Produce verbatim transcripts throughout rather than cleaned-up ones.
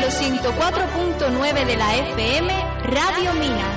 los ciento cuatro punto nueve de la F M, Radio Minas.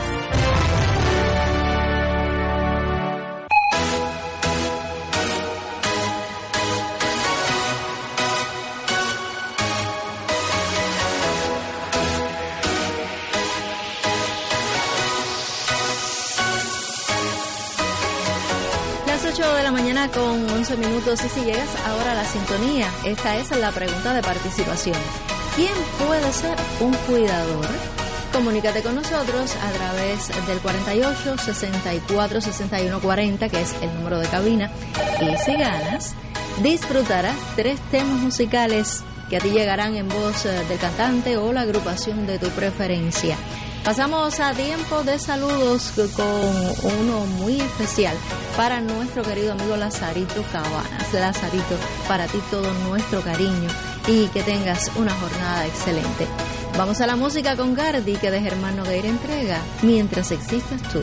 ocho de la mañana con once minutos, y si llegas ahora a la sintonía, esta es la pregunta de participación. ¿Quién puede ser un cuidador? Comunícate con nosotros a través del cuarenta y ocho, sesenta y cuatro, sesenta y uno cuarenta, que es el número de cabina, y si ganas, disfrutarás tres temas musicales que a ti llegarán en voz del cantante o la agrupación de tu preferencia. Pasamos a tiempo de saludos con uno muy especial para nuestro querido amigo Lazarito Cabanas. Lazarito, para ti todo nuestro cariño y que tengas una jornada excelente. Vamos a la música con Gardi, que de Germán Nogueira entrega Mientras existas tú.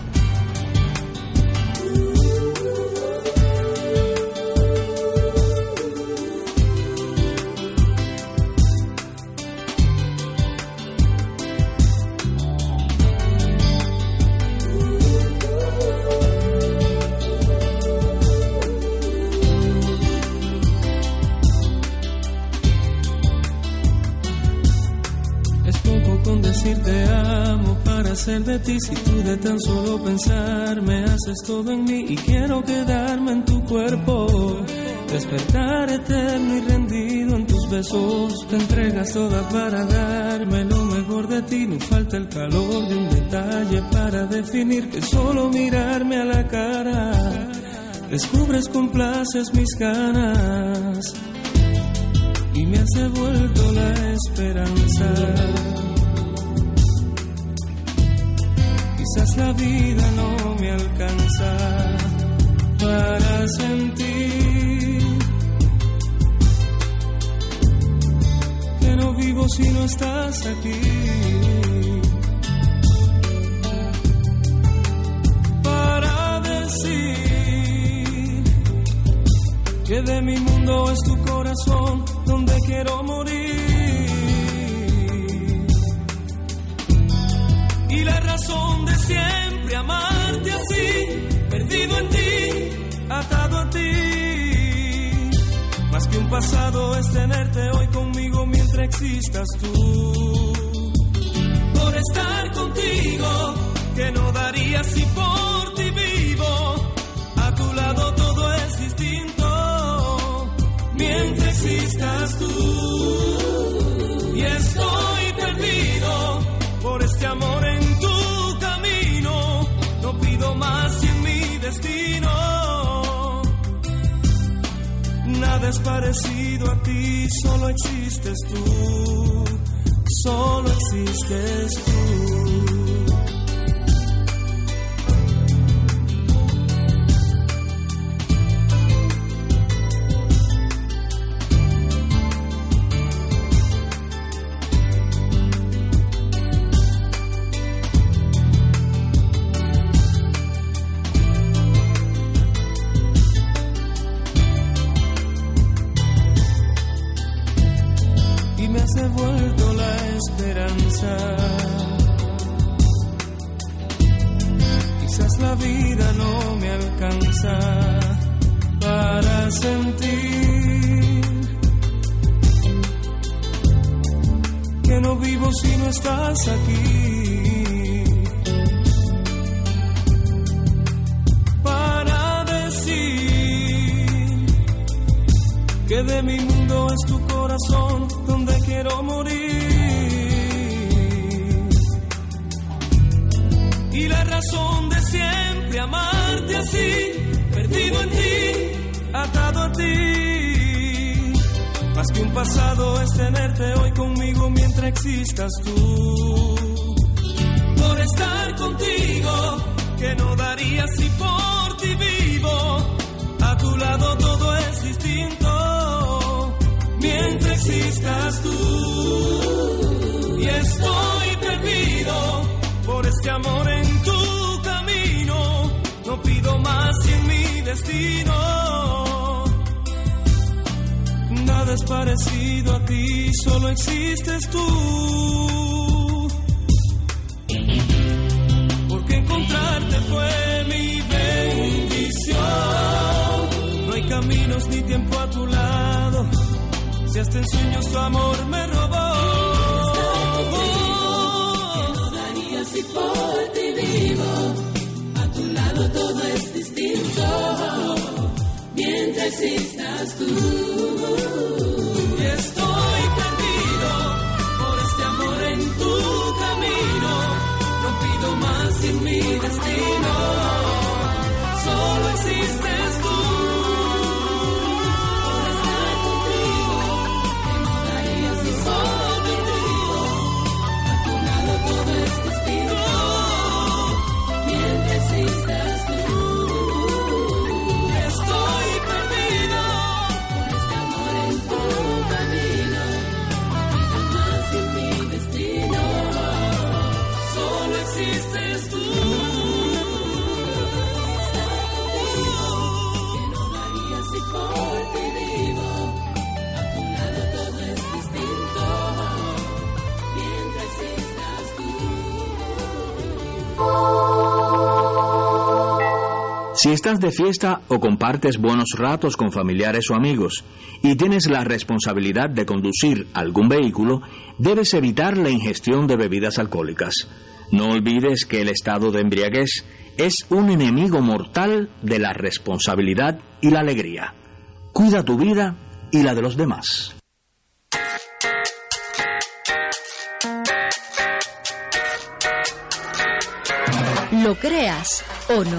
Ser de ti, si tú de tan solo pensar me haces todo en mí y quiero quedarme en tu cuerpo, despertar eterno y rendido en tus besos, te entregas toda para darme lo mejor de ti, no falta el calor de un detalle para definir que solo mirarme a la cara, descubres, complaces mis ganas y me has devuelto la esperanza. Quizás la vida no me alcanza para sentir que no vivo si no estás aquí. Para decir que de mi mundo es tu corazón donde quiero morir. Y la razón de siempre amarte así, perdido en ti, atado a ti. Más que un pasado es tenerte hoy conmigo mientras existas tú. Por estar contigo, que no daría si por ti vivo. A tu lado todo es distinto, mientras existas tú. Y estoy perdido por este amor en tu camino, no pido más y en mi destino nada es parecido a ti, solo existes tú, solo existes tú. Devuelto la esperanza. Quizás la vida no me alcanza para sentir que no vivo si no estás aquí. Para decir que de mi mundo es tu corazón donde quiero morir. Y la razón de siempre amarte así, perdido en ti, atado a ti. Más que un pasado es tenerte hoy conmigo mientras existas tú. Por estar contigo, que no daría si por ti vivo. A tu lado todo es distinto, mientras existas tú. Y estoy perdido por este amor en tu camino, no pido más y en mi destino nada nada es parecido a ti, solo existes tú. Porque encontrarte fue mi bendición. No hay caminos ni tiempo a tu lado, si hasta en sueños tu amor me robó. Si por ti vivo, a tu lado todo es distinto, mientras existas tú. Y estoy perdido por este amor en tu camino, no pido más en mi destino, solo existes tú. Por estar contigo, que no daría si por ti vivo, a tu lado todo es distinto. Existas tú. Estoy perdido por este amor en tu camino, no pido más en mi destino, solo existes tú. Que no daría si por ti vivo, a tu lado todo es distinto, mientras existas tú. Si estás de fiesta o compartes buenos ratos con familiares o amigos y tienes la responsabilidad de conducir algún vehículo, debes evitar la ingestión de bebidas alcohólicas. No olvides que el estado de embriaguez es un enemigo mortal de la responsabilidad y la alegría. Cuida tu vida y la de los demás. Lo creas o no.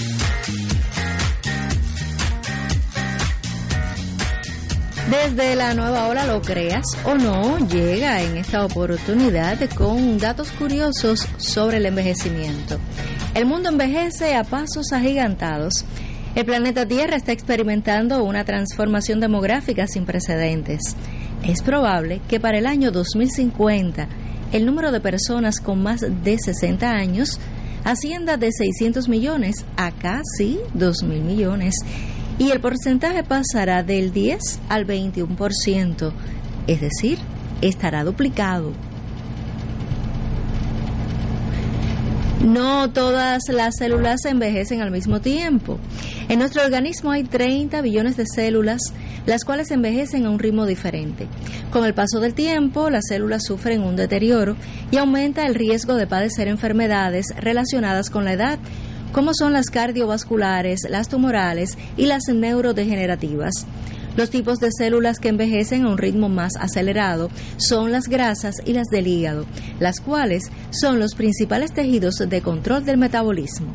Desde la nueva ola, lo creas o no, llega en esta oportunidad con datos curiosos sobre el envejecimiento. El mundo envejece a pasos agigantados. El planeta Tierra está experimentando una transformación demográfica sin precedentes. Es probable que para el año dos mil cincuenta el número de personas con más de sesenta años ascienda de seiscientos millones a casi dos mil millones. Y el porcentaje pasará del diez al veintiuno por ciento, es decir, estará duplicado. No todas las células envejecen al mismo tiempo. En nuestro organismo hay treinta billones de células, las cuales envejecen a un ritmo diferente. Con el paso del tiempo, las células sufren un deterioro y aumenta el riesgo de padecer enfermedades relacionadas con la edad, como son las cardiovasculares, las tumorales y las neurodegenerativas. Los tipos de células que envejecen a un ritmo más acelerado son las grasas y las del hígado, las cuales son los principales tejidos de control del metabolismo.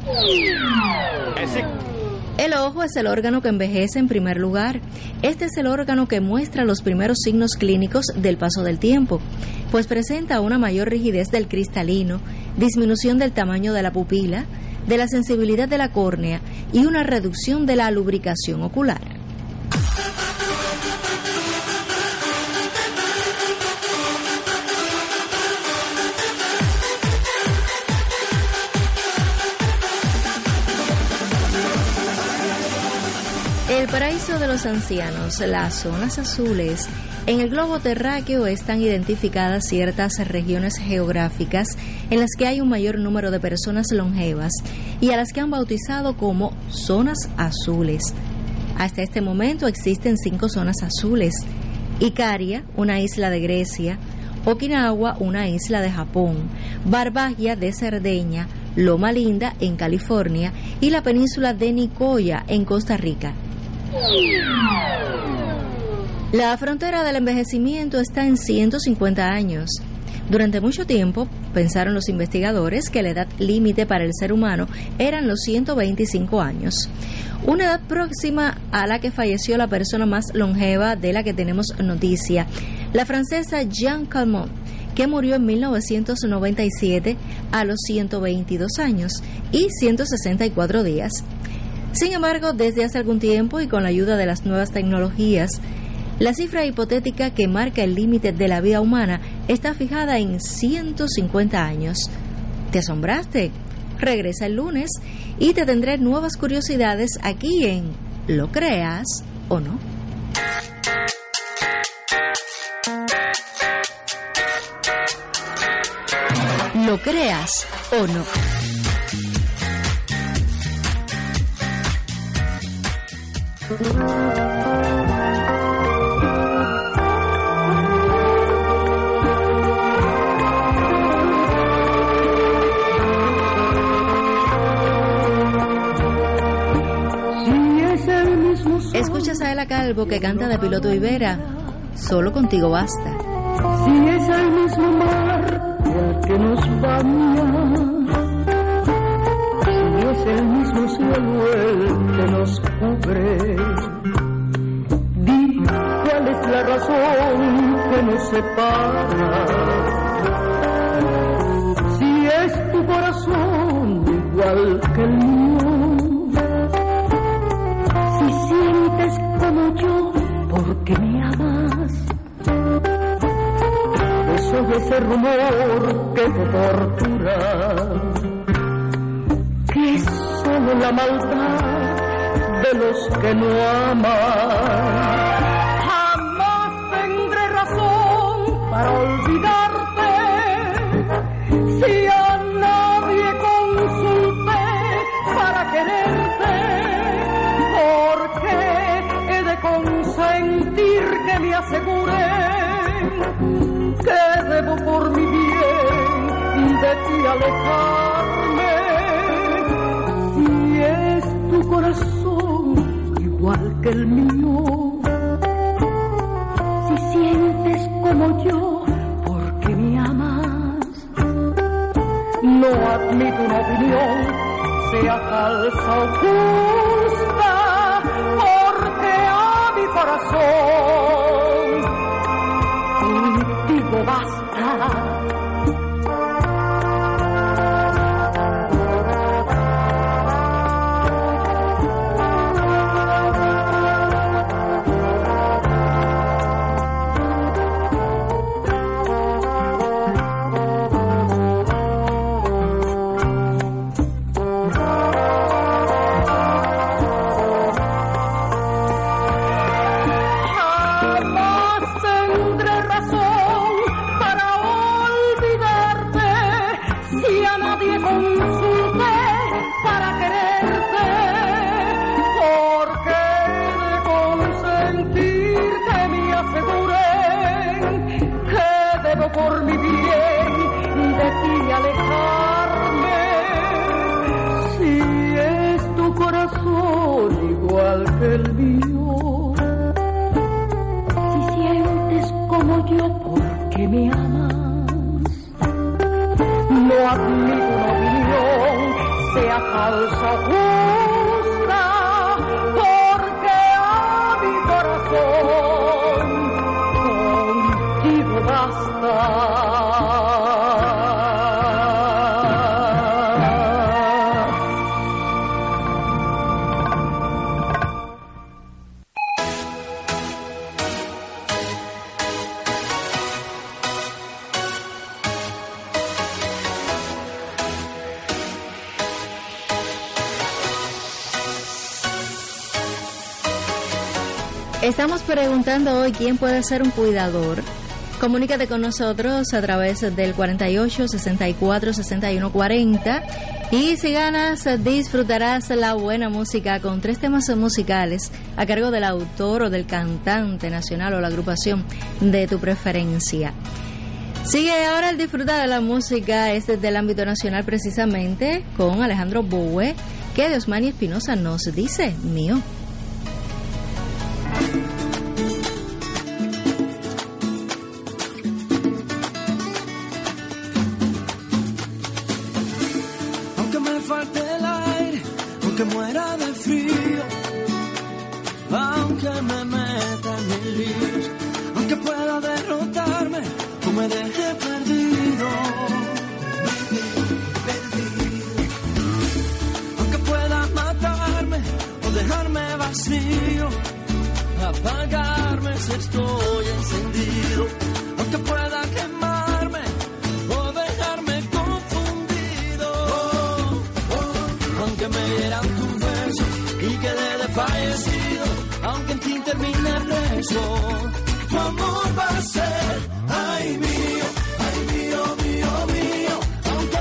El ojo es el órgano que envejece en primer lugar. Este es el órgano que muestra los primeros signos clínicos del paso del tiempo, pues presenta una mayor rigidez del cristalino, disminución del tamaño de la pupila, de la sensibilidad de la córnea y una reducción de la lubricación ocular. El paraíso de los ancianos, las zonas azules. En el globo terráqueo están identificadas ciertas regiones geográficas en las que hay un mayor número de personas longevas y a las que han bautizado como zonas azules. Hasta este momento existen cinco zonas azules: Icaria, una isla de Grecia; Okinawa, una isla de Japón; Barbagia de Cerdeña; Loma Linda en California y la península de Nicoya en Costa Rica. La frontera del envejecimiento está en ciento cincuenta años. Durante mucho tiempo pensaron los investigadores que la edad límite para el ser humano eran los ciento veinticinco años, una edad próxima a la que falleció la persona más longeva de la que tenemos noticia, la francesa Jeanne Calment, que murió en mil novecientos noventa y siete a los ciento veintidós años y ciento sesenta y cuatro días. Sin embargo, desde hace algún tiempo y con la ayuda de las nuevas tecnologías, la cifra hipotética que marca el límite de la vida humana está fijada en ciento cincuenta años. ¿Te asombraste? Regresa el lunes y te tendré nuevas curiosidades aquí en Lo Creas o No. lo creas o no. Escuchas a Ela Calvo que canta de Piloto Ibera, Solo contigo basta. Si es el mismo mar el que nos baña, si es el mismo cielo el que nos cubre, di cuál es la razón que nos separa. Si es tu corazón igual que el mío, si sientes como yo porque me amas, eso de ese rumor que te tortura, que es solo la maldad de los que no aman. Jamás tendré razón para olvidarte, si a nadie consulté para quererte, porque he de consentir que me aseguren que debo por mi bien de ti alejarme. Si es tu corazón igual que el mío, si sientes como yo porque me amas, no admito una opinión, sea falsa o justa, porque a mi corazón contigo basta. Por mi bien de ti alejarme. Si es tu corazón igual que el mío, si sientes como yo porque me amas, no admito una opinión, sea falsa o justa, porque a mi corazón contigo basta. Estamos preguntando hoy quién puede ser un cuidador. Comunícate con nosotros a través del cuarenta y ocho, sesenta y cuatro, sesenta y uno cuarenta y si ganas disfrutarás la buena música con tres temas musicales a cargo del autor o del cantante nacional o la agrupación de tu preferencia. Sigue ahora el disfrutar de la música, este es del ámbito nacional precisamente, con Alejandro Boue, que Diosmani Espinosa nos dice, mío. Apagarme si estoy encendido, aunque pueda quemarme o dejarme confundido, oh, oh, aunque me hieran tus besos y quede desfallecido, aunque en ti termine preso, tu amor va a ser, ay mío, ay mío, mío, mío, aunque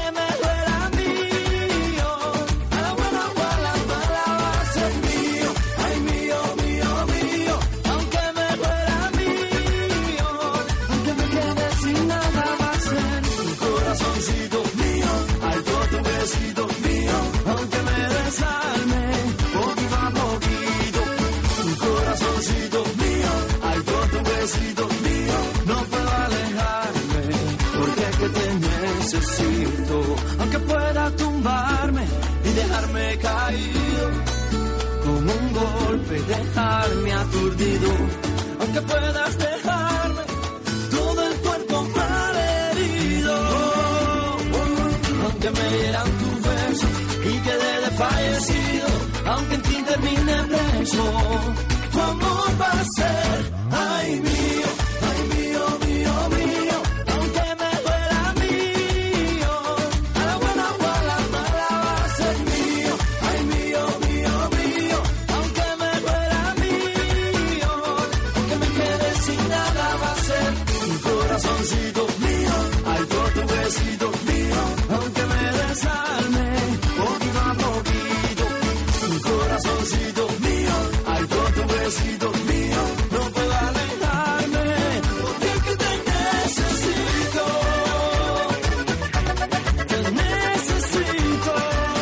besito mío, no puedo alejarme, porque es que te necesito. Aunque pueda tumbarme y dejarme caído, con un golpe dejarme aturdido. Aunque puedas dejarme todo el cuerpo malherido, aunque me hieran tus besos y quede desfallecido, aunque en ti termine preso, tu amor va a ser, ay mío, ay mío, mío, mío, aunque me duela mío, a la buena o a la mala va a ser mío, ay mío, mío, mío, aunque me duela mío, aunque me quede sin nada va a ser un corazoncito mío, ay por tu besito mío, aunque me desarme poquito a poquito, un corazoncito mío, ay por tu besito mío, no puedo alejarme, porque es que te necesito, te necesito,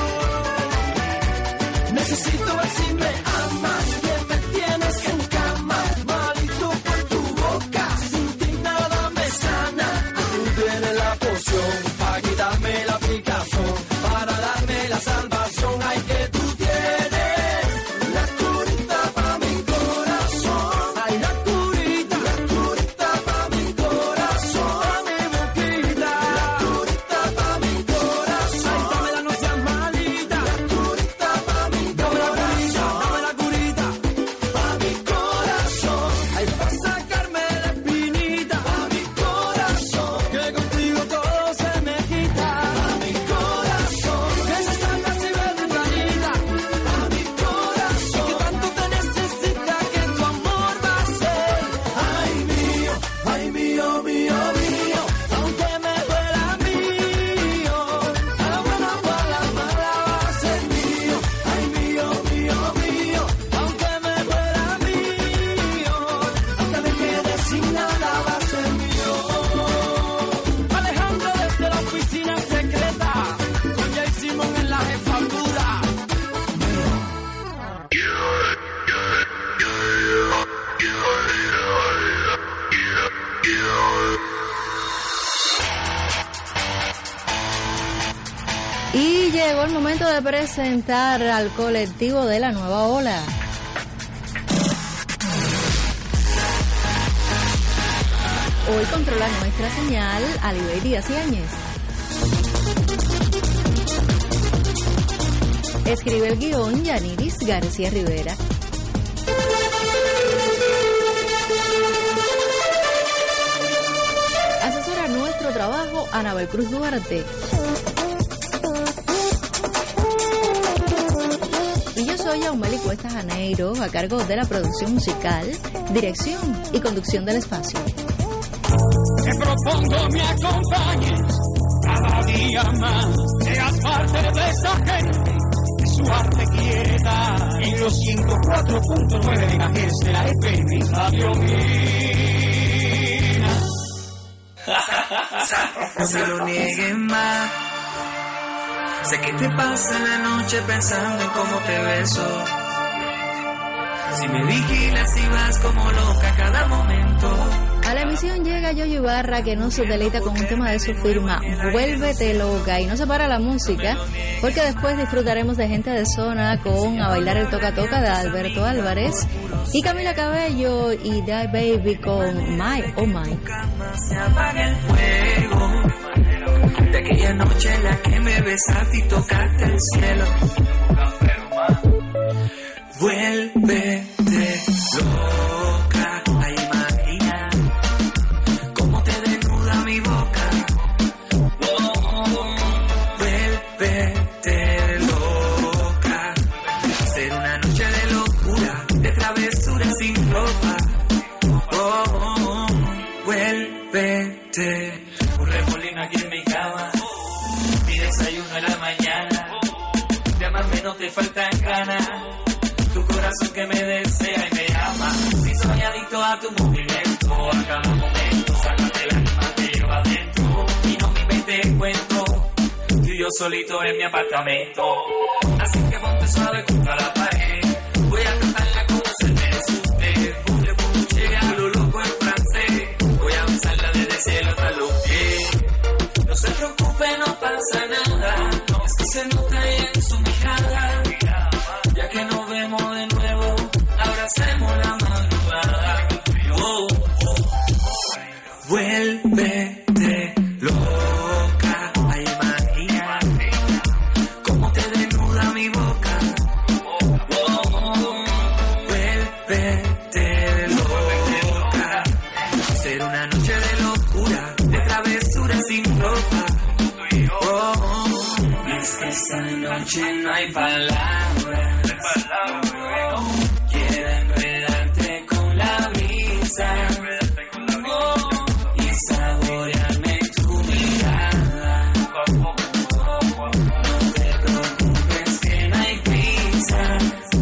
necesito ver si me amas, que me tienes en cama, malito por tu boca, sin ti nada me sana, tú tienes la poción para quitarme la aplicación, para darme la salvación, ay que tú tienes la curita para mi corazón, ay la curita, la curita para mi corazón, mi boquita, la curita para mi corazón, ay dámela no seas malita, la curita para mi corazón, dame la curita para mi corazón, ay para sacarme la espinita, para mi corazón, que contigo todo se me quita, para mi corazón, que se salga si ves mi planita, para mi corazón, que tanto te necesita que tu amor va a ser, ay mío, ay mío, mío, mío, aunque me duela mío, a la buena o a la mala va a ser mío, ay mío, mío, mío, aunque me duela mío, aunque me quede sin nada va a ser mío. Alejandro desde la oficina secreta, con Jay Simon en la jefatura. Y llegó el momento de presentar al colectivo de la nueva ola. Hoy controla nuestra señal Alibey Díaz Yáñez. Escribe el guión Yaniris García Rivera. Asesora nuestro trabajo Anabel Cruz Duarte. Y yo soy Yaumeli Cuesta Janeiro, a cargo de la producción musical, dirección y conducción del espacio. Te propongo me acompañes cada día más, seas parte de esa gente que su arte quieta en los ciento cuatro punto nueve megahertz de la F M Radio Mina. No se lo nieguen más. Sé que te pasa la noche pensando en cómo te beso. Si me vigilas y vas como loca cada momento. A la emisión llega Yoyo Ibarra, que nos deleita con un tema de su firma, Vuélvete Loca. Y no se para la música, porque después disfrutaremos de Gente de Zona con A Bailar el Toca Toca de Alberto Álvarez, y Camila Cabello y Die Baby con My Oh My. Se apaga el fuego de aquella noche en la que me besaste y tocaste el cielo. Vuélvete loca a imaginar cómo te desnuda mi boca. Oh, vuélvete loca, ser una noche de locura, de travesura sin ropa. Oh, vuélvete. Un remolino aquí en mi cama, mi desayuno en la mañana, de amarme no te faltan ganas. Tu corazón que me desea y me ama. Si soy adicto a tu movimiento, a cada momento, sácate la alma que llevo adentro. Y no me inventes cuento, tú y yo solito en mi apartamento. Así que ponte suave contra la pared, voy a cantarla como se me asuste. Ponle ponche a lo loco en francés. Vuélvete loca, ay imagina cómo te desnuda mi boca. Vuélvete loca, ser una noche de locura, de travesura sin ropa. Es que esta noche no hay palabras, quiero enredarte con la brisa y saborearme tu mirada. No te preocupes que no hay prisa.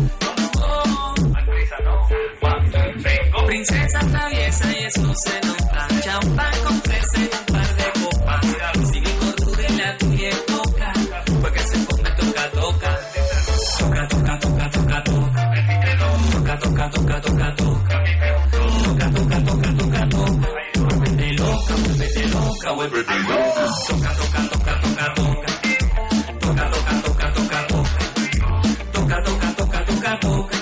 Princesa traviesa y eso se nota. Champán con fresa y un par de copas. Si mi cordura y la tuya es poca, porque se come toca, toca. Toca, toca, toca, toca, toca. Toca, toca, toca, toca, toca. Toca, toca, toca, toca, toca. Vuélvete loca, vuélvete loca, vuélvete loca. Toca, toca, toca, toca, toca. Toca, toca, toca, toca, toca. Toca, toca, toca, toca, toca.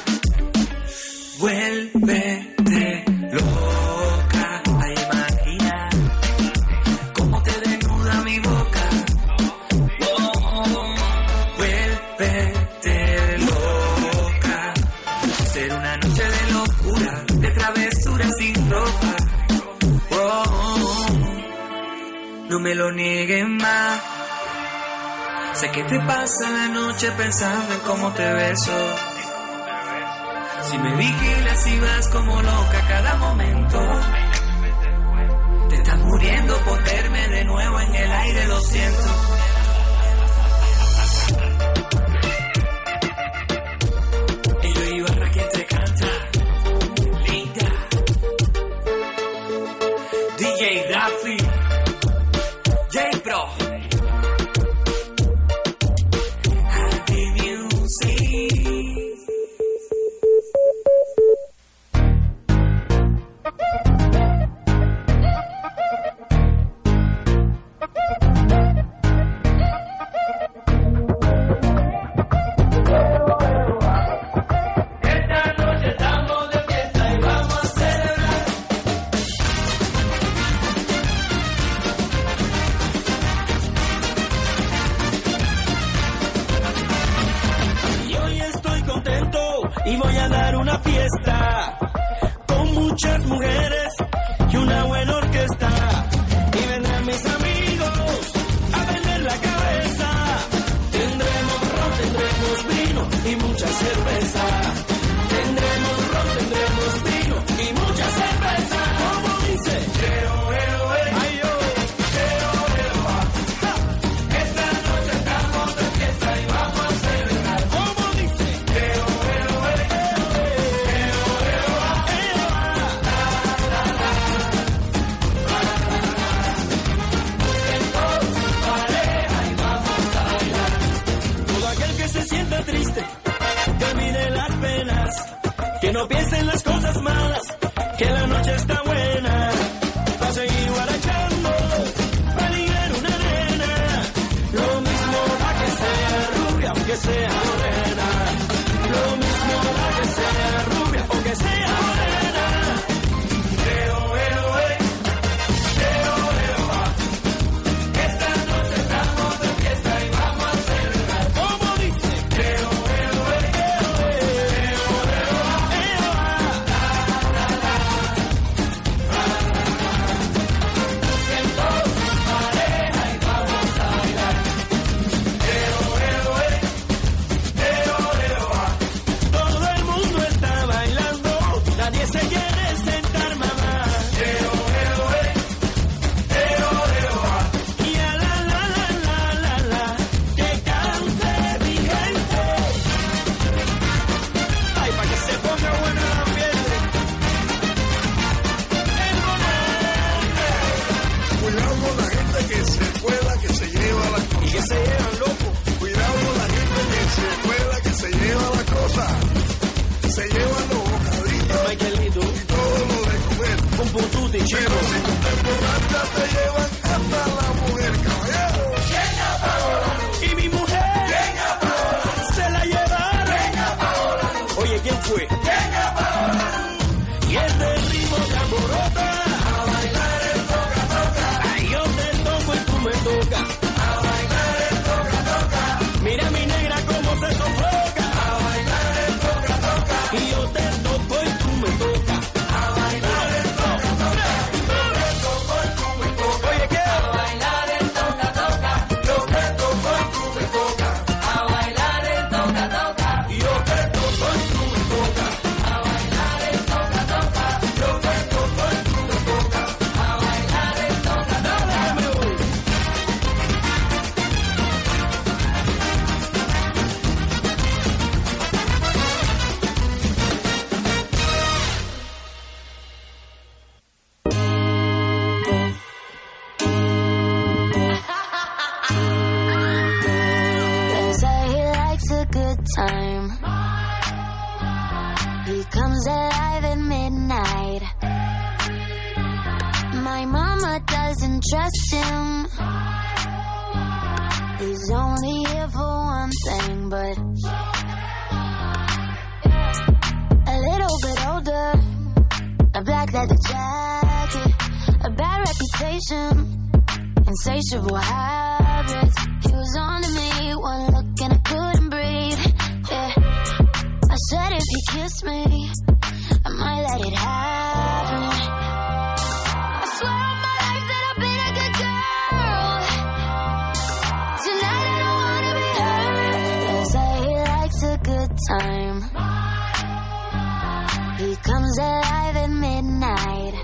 Vuélvete loca, ay imagina cómo te desnuda mi boca. Oh, vuélvete loca, ser una noche de locura, de travesura sin ropa. Oh, no me lo nieguen más. Sé que te pasa la noche pensando en cómo te beso. Si me vigilas y vas como loca cada momento, te estás muriendo por verme de nuevo en el aire, lo siento. Ello Ibarra quien te canta, linda. D J Daffy, J Pro, Happy Music. My mama doesn't trust him. He's only here for one thing, but a little bit older, a black leather jacket, a bad reputation, insatiable habits. He was on to me, one look and I couldn't breathe. Yeah, I said if you kiss me, I might let it happen. I swear on my life that I've been a good girl. Tonight I don't wanna be hurt. They say he likes a good time. He comes alive at midnight.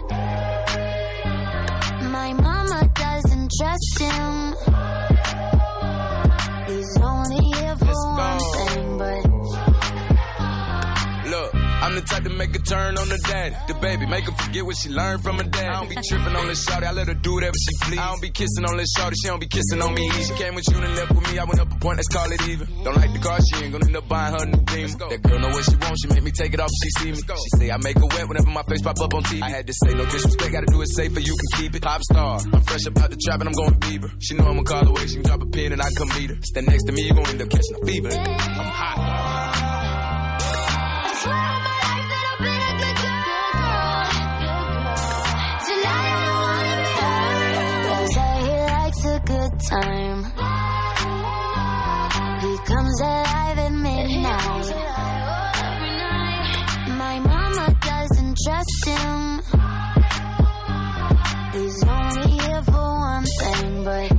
My mama doesn't trust him. He's only here for one thing, but look, I'm the type to make a turn on the daddy. The baby, make her forget what she learned from her dad. I don't be tripping on this shawty, I let her do whatever she please. I don't be kissing on this shawty, she don't be kissing on me. She came with you and left with me, I went up a point, let's call it even. Don't like the car, she ain't gonna end up buying her new Beamer. That girl know what she wants, she make me take it off if she see me. She say I make her wet whenever my face pop up on T V. I had to say no disrespect, gotta do it safer, you can keep it. Pop star, I'm fresh up out the trap and I'm going Bieber. She know I'ma call away, she can drop a pin and I come meet her. Stand next to me, you gon' end up catching a fever. I'm hot. Good time. He comes alive at midnight. My mama doesn't trust him. He's only here for one thing, but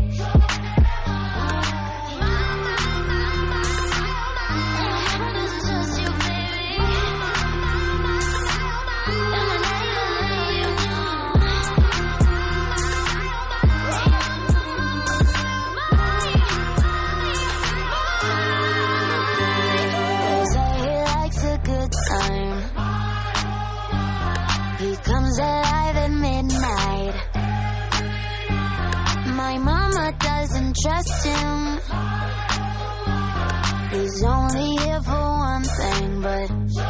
comes alive at midnight. My mama doesn't trust him. He's only here for one thing, but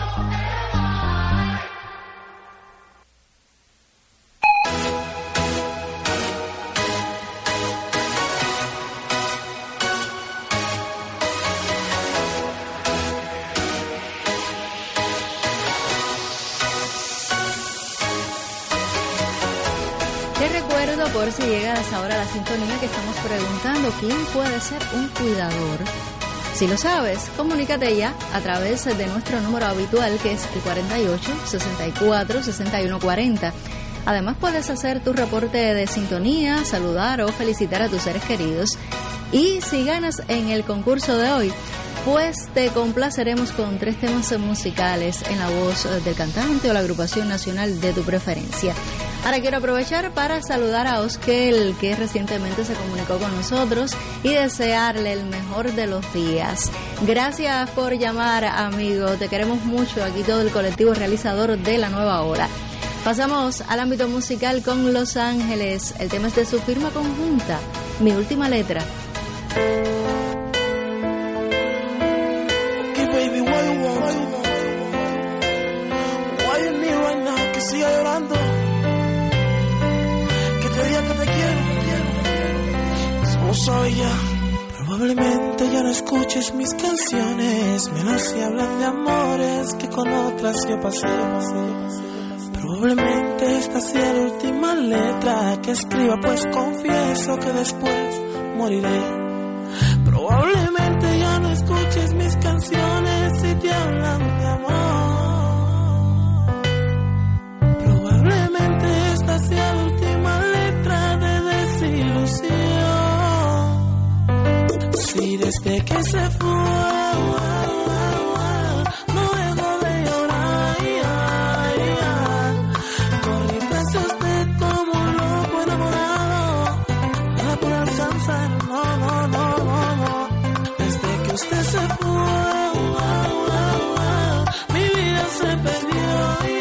te recuerdo, por si llegas ahora a la sintonía, que estamos preguntando quién puede ser un cuidador. Si lo sabes, comunícate ya a través de nuestro número habitual, que es el cuarenta y ocho, sesenta y cuatro, sesenta y uno cuarenta. Además, puedes hacer tu reporte de sintonía, saludar o felicitar a tus seres queridos. Y si ganas en el concurso de hoy, pues te complaceremos con tres temas musicales en la voz del cantante o la agrupación nacional de tu preferencia. Ahora quiero aprovechar para saludar a Oskel, que recientemente se comunicó con nosotros, y desearle el mejor de los días. Gracias por llamar, amigo. Te queremos mucho, aquí todo el colectivo realizador de La Nueva Hora. Pasamos al ámbito musical con Los Ángeles. El tema es de su firma conjunta, Mi Última Letra. Okay, baby, what you want? Why you need right now? Que siga llorando. Que te quiero, como sabes ya, probablemente ya no escuches mis canciones, menos si hablas de amores que con otras yo pasé. Probablemente esta sea la última letra que escriba, pues confieso que después moriré. Probablemente ya no escuches mis canciones si te hablan de amor. Probablemente esta sea la última letra de desilusión. Si desde que se fue no dejo de llorar, corrí tras usted como un loco enamorado, nada por alcanzar, no, no, no, no, no. Desde que usted se fue mi vida se perdió.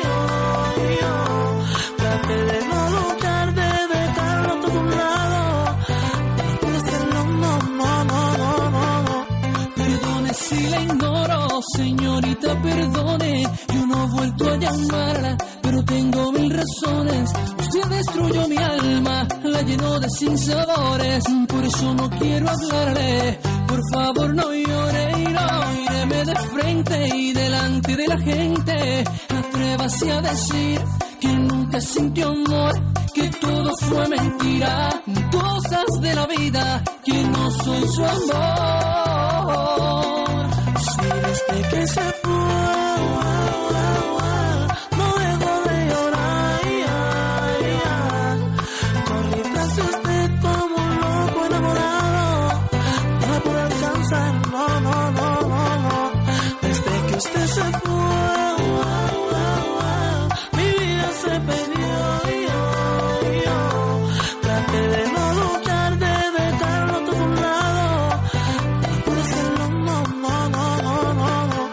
Traté de no luchar, de dejarlo todo a un lado, no pude hacerlo, no, no, no, no, no, no. Perdone si la ignoro, señorita, perdone. Yo no he vuelto a llamarla, pero tengo mil razones. Usted destruyó mi alma, la llenó de sinsabores. Por eso no quiero hablarle, por favor no llore y no míreme de frente y delante de la gente. Atrévase a decir que nunca sintió amor, que todo fue mentira, cosas de la vida, que no soy su amor. Si desde que se fue no dejo de llorar, corrí tras de usted como un loco enamorado, no la pude alcanzar, no, no, no, no, no. Desde que usted se fue se perdió y yo, y yo traté de no luchar, de dejarlo todo a un lado, no pude hacerlo, no, no, no, no, no, no.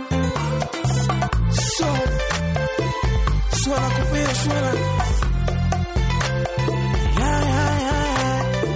So, suena Cupido, suena. Ya, ya, ya, ya.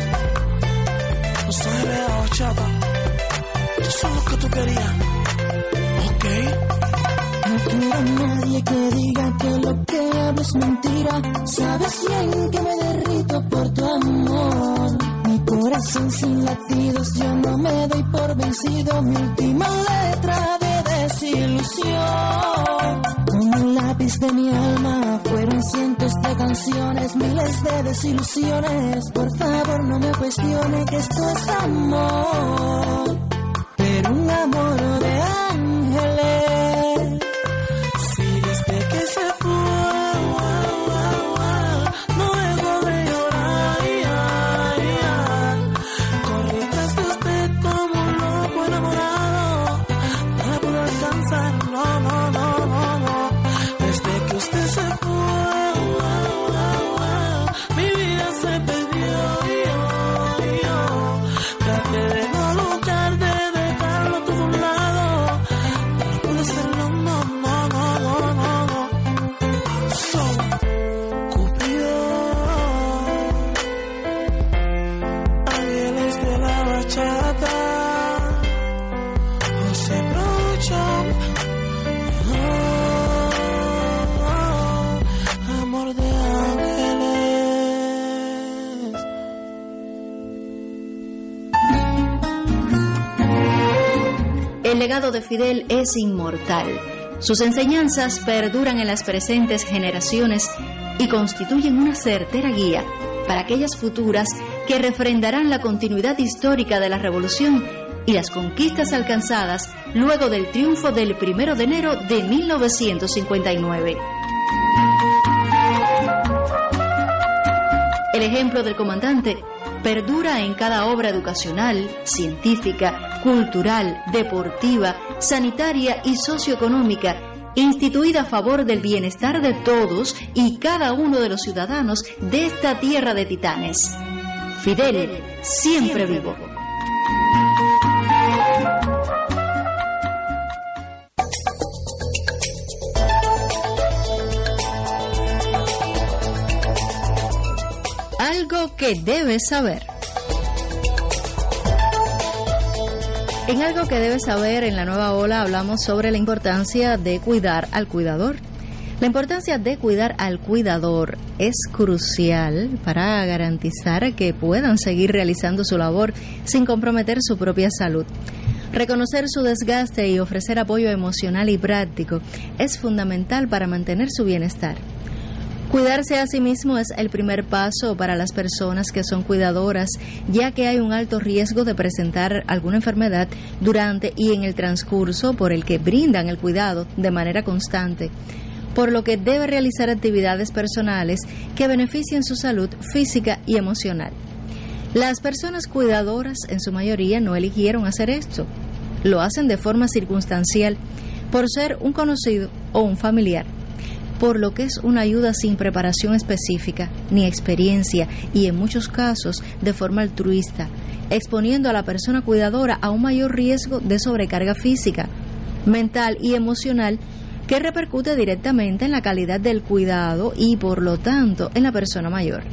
No sabes de la bachata, eso es lo que tú querías, ok. No quiero a nadie que diga que lo que hablo es mentira. Sabes bien que me derrito por tu amor. Mi corazón sin latidos, yo no me doy por vencido. Mi última letra de desilusión. Con el lápiz de mi alma fueron cientos de canciones, miles de desilusiones. Por favor no me cuestione que esto es amor, pero un amor de ángeles. Que se fue, no dejo de llorar, corrí tras de usted como un loco enamorado, no la pude alcanzar, no, no, no, no, no. Desde que usted se fue, mi vida se perdió y yo, y yo traté de no luchar, de dejarlo todo a un lado, no pude hacerlo, no, no, no, no, no. José Production, oh, amor de ángeles. El legado de Fidel es inmortal. Sus enseñanzas perduran en las presentes generaciones y constituyen una certera guía para aquellas futuras que refrendarán la continuidad histórica de la revolución y las conquistas alcanzadas luego del triunfo del primero de enero de mil novecientos cincuenta y nueve. El ejemplo del comandante perdura en cada obra educacional, científica, cultural, deportiva, sanitaria y socioeconómica, instituida a favor del bienestar de todos y cada uno de los ciudadanos de esta tierra de titanes. Fidel, siempre vivo. Algo que debes saber. En Algo que debes saber, en la nueva ola hablamos sobre la importancia de cuidar al cuidador. La importancia de cuidar al cuidador es crucial para garantizar que puedan seguir realizando su labor sin comprometer su propia salud. Reconocer su desgaste y ofrecer apoyo emocional y práctico es fundamental para mantener su bienestar. Cuidarse a sí mismo es el primer paso para las personas que son cuidadoras, ya que hay un alto riesgo de presentar alguna enfermedad durante y en el transcurso por el que brindan el cuidado de manera constante, por lo que debe realizar actividades personales que beneficien su salud física y emocional. Las personas cuidadoras en su mayoría no eligieron hacer esto, lo hacen de forma circunstancial, por ser un conocido o un familiar, por lo que es una ayuda sin preparación específica ni experiencia y en muchos casos de forma altruista, exponiendo a la persona cuidadora a un mayor riesgo de sobrecarga física, mental y emocional que repercute directamente en la calidad del cuidado y por lo tanto en la persona mayor.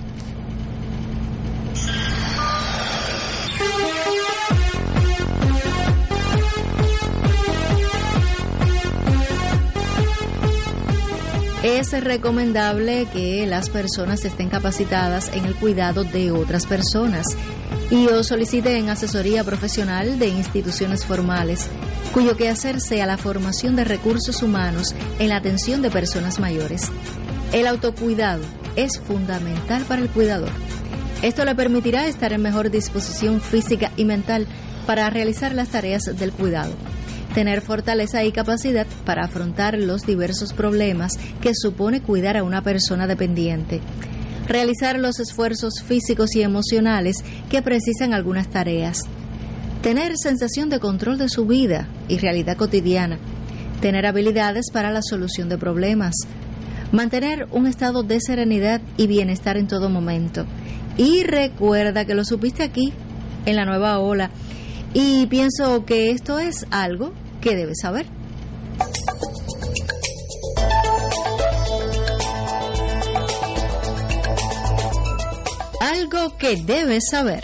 Es recomendable que las personas estén capacitadas en el cuidado de otras personas y o soliciten asesoría profesional de instituciones formales, cuyo quehacer sea la formación de recursos humanos en la atención de personas mayores. El autocuidado es fundamental para el cuidador. Esto le permitirá estar en mejor disposición física y mental para realizar las tareas del cuidado, tener fortaleza y capacidad para afrontar los diversos problemas que supone cuidar a una persona dependiente, realizar los esfuerzos físicos y emocionales que precisan algunas tareas, tener sensación de control de su vida y realidad cotidiana, tener habilidades para la solución de problemas, mantener un estado de serenidad y bienestar en todo momento. Y recuerda que lo supiste aquí, en La Nueva Ola, y pienso que esto es algo que debes saber. Algo que debes saber.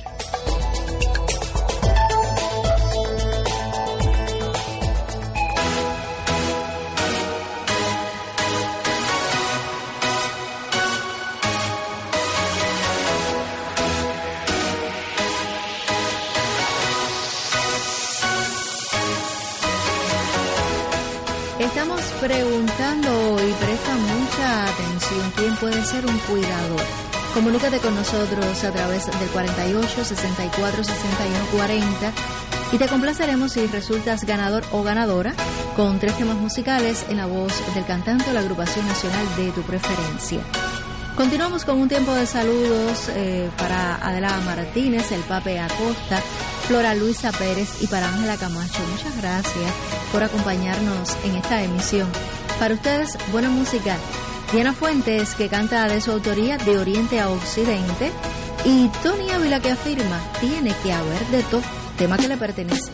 Estamos preguntando y presta mucha atención, ¿quién puede ser un cuidador? Comunícate con nosotros a través del cuarenta y ocho, sesenta y cuatro, sesenta y uno, cuarenta y te complaceremos si resultas ganador o ganadora con tres temas musicales en la voz del cantante o la agrupación nacional de tu preferencia. Continuamos con un tiempo de saludos eh, para Adela Martínez, el Pape Acosta, Flora Luisa Pérez y para Ángela Camacho. Muchas gracias por acompañarnos en esta emisión. Para ustedes, buena música. Diana Fuentes, que canta de su autoría De Oriente a Occidente, y Tony Ávila, que afirma Tiene que haber de todo, tema que le pertenece.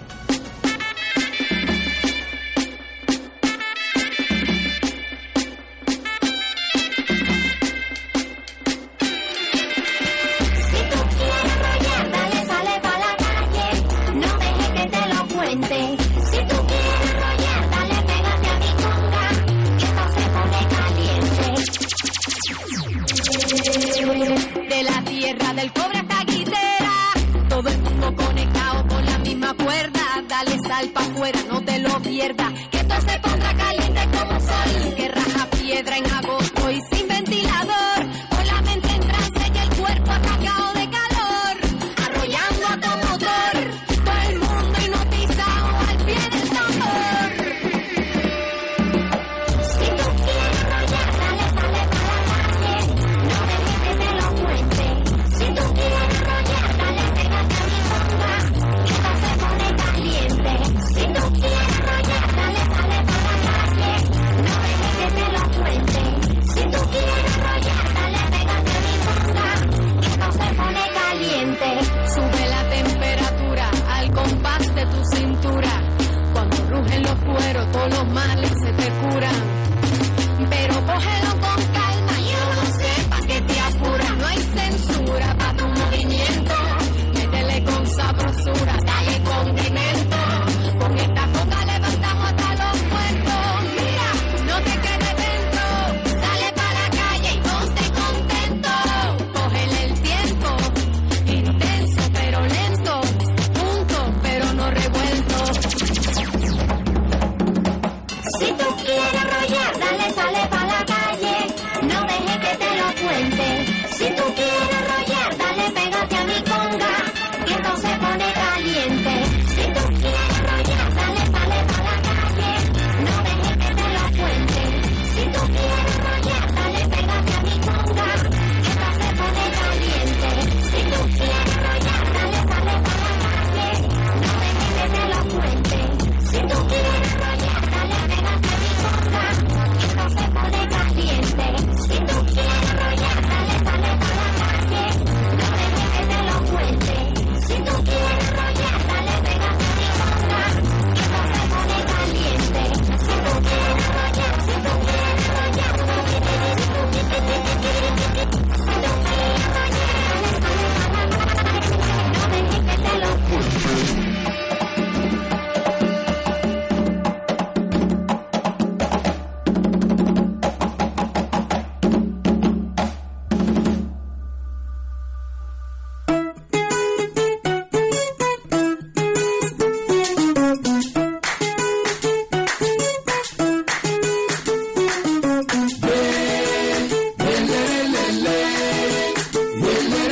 De la tierra del cobre hasta Guitera, todo el mundo conectado por la misma cuerda. Dale sal pa' afuera, no te lo pierdas, que esto se pondrá caliente como sol, que raja piedra en agosto y sin ventilador, con la mente en trance y el cuerpo atacado de calor, arrollando a tu motor, todo el mundo hipnotizado al pie del tambor. Si tú quieres rollar, dale, sale para la calle, no dejes que te lo cuente. Si tú quieres rollar, dale, pégate a mi conga, que esto se pone caliente. Si tú quieres rollar, dale, sale para la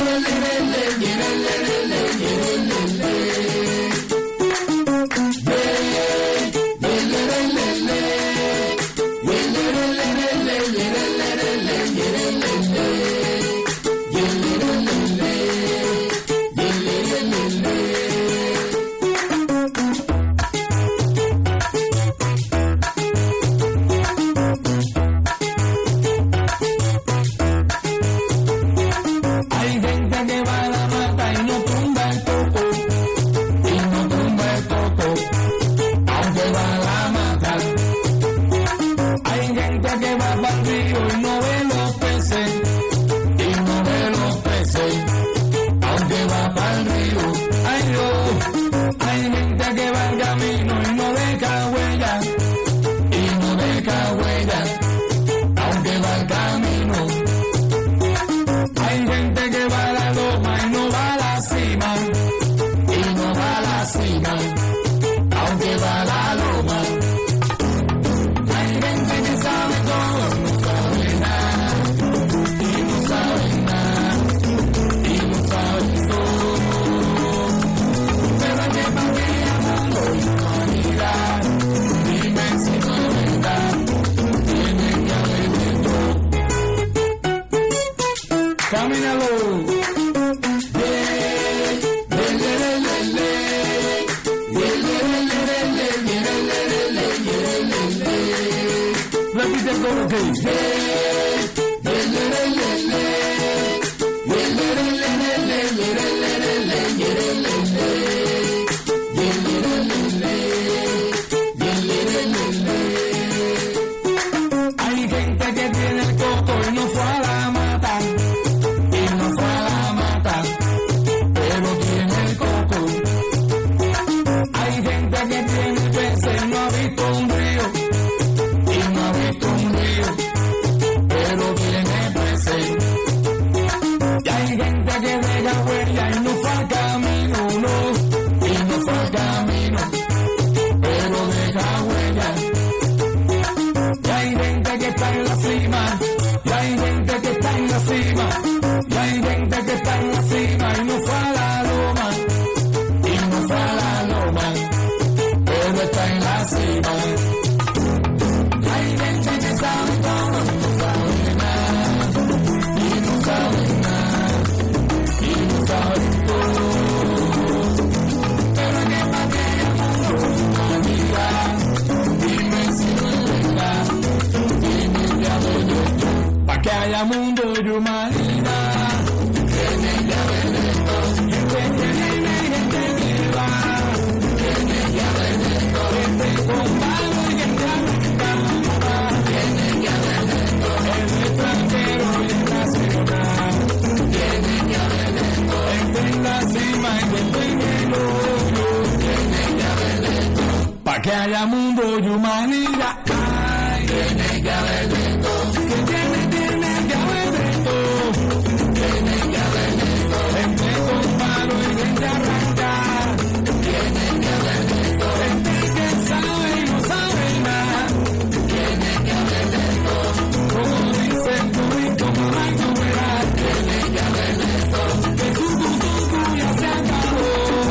Que haya mundo y humanidad. Ay, tiene que haber de todo. Que tiene, tiene que haber de todo. Tiene que haber de todo. Gente con palo y gente arrancar. Tiene que haber de todo. Gente que sabe y no sabe nada. Tiene que haber de todo. Como dicen tú y como hay no verás. Tiene que haber de todo. Que su suku ya se acabó.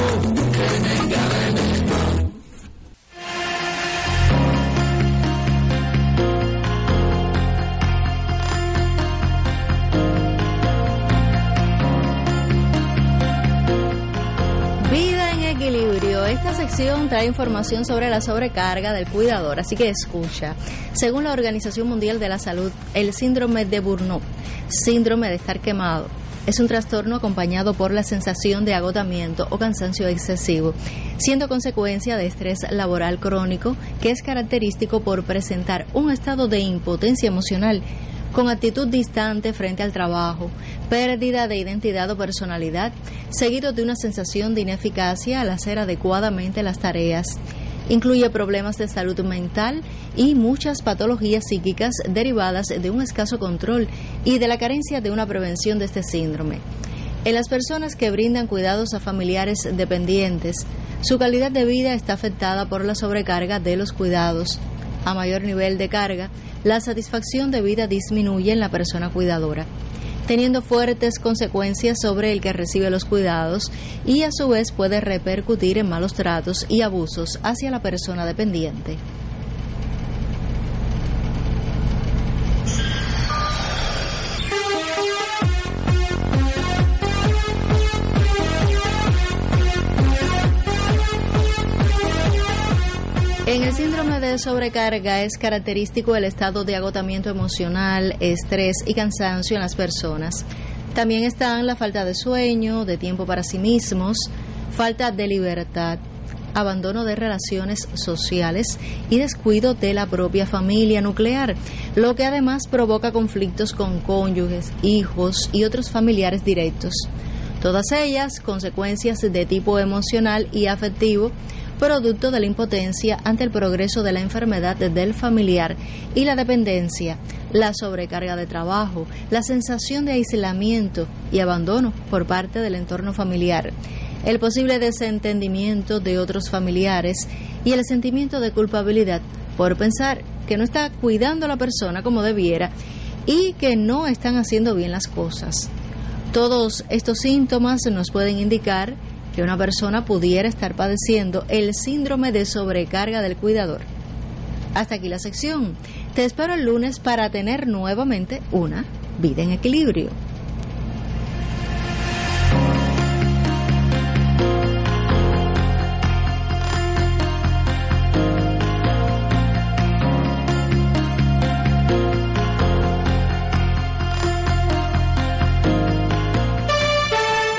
Tiene que haber de todo. Esta sección trae información sobre la sobrecarga del cuidador, así que escucha. Según la Organización Mundial de la Salud, el síndrome de Burnout, síndrome de estar quemado, es un trastorno acompañado por la sensación de agotamiento o cansancio excesivo, siendo consecuencia de estrés laboral crónico que es característico por presentar un estado de impotencia emocional con actitud distante frente al trabajo, pérdida de identidad o personalidad, seguido de una sensación de ineficacia al hacer adecuadamente las tareas. Incluye problemas de salud mental y muchas patologías psíquicas derivadas de un escaso control y de la carencia de una prevención de este síndrome. En las personas que brindan cuidados a familiares dependientes, su calidad de vida está afectada por la sobrecarga de los cuidados. A mayor nivel de carga, la satisfacción de vida disminuye en la persona cuidadora. teniendo fuertes consecuencias sobre el que recibe los cuidados y a su vez puede repercutir en malos tratos y abusos hacia la persona dependiente. En el síndrome de sobrecarga es característico el estado de agotamiento emocional, estrés y cansancio en las personas. También están la falta de sueño, de tiempo para sí mismos, falta de libertad, abandono de relaciones sociales y descuido de la propia familia nuclear, lo que además provoca conflictos con cónyuges, hijos y otros familiares directos. Todas ellas consecuencias de tipo emocional y afectivo, producto de la impotencia ante el progreso de la enfermedad del familiar y la dependencia, la sobrecarga de trabajo, la sensación de aislamiento y abandono por parte del entorno familiar, el posible desentendimiento de otros familiares y el sentimiento de culpabilidad por pensar que no está cuidando a la persona como debiera y que no están haciendo bien las cosas. Todos estos síntomas nos pueden indicar que una persona pudiera estar padeciendo el síndrome de sobrecarga del cuidador. Hasta aquí la sección. Te espero el lunes para tener nuevamente una vida en equilibrio.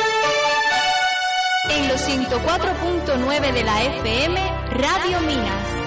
ciento cuatro punto nueve de la F M, Radio Minas.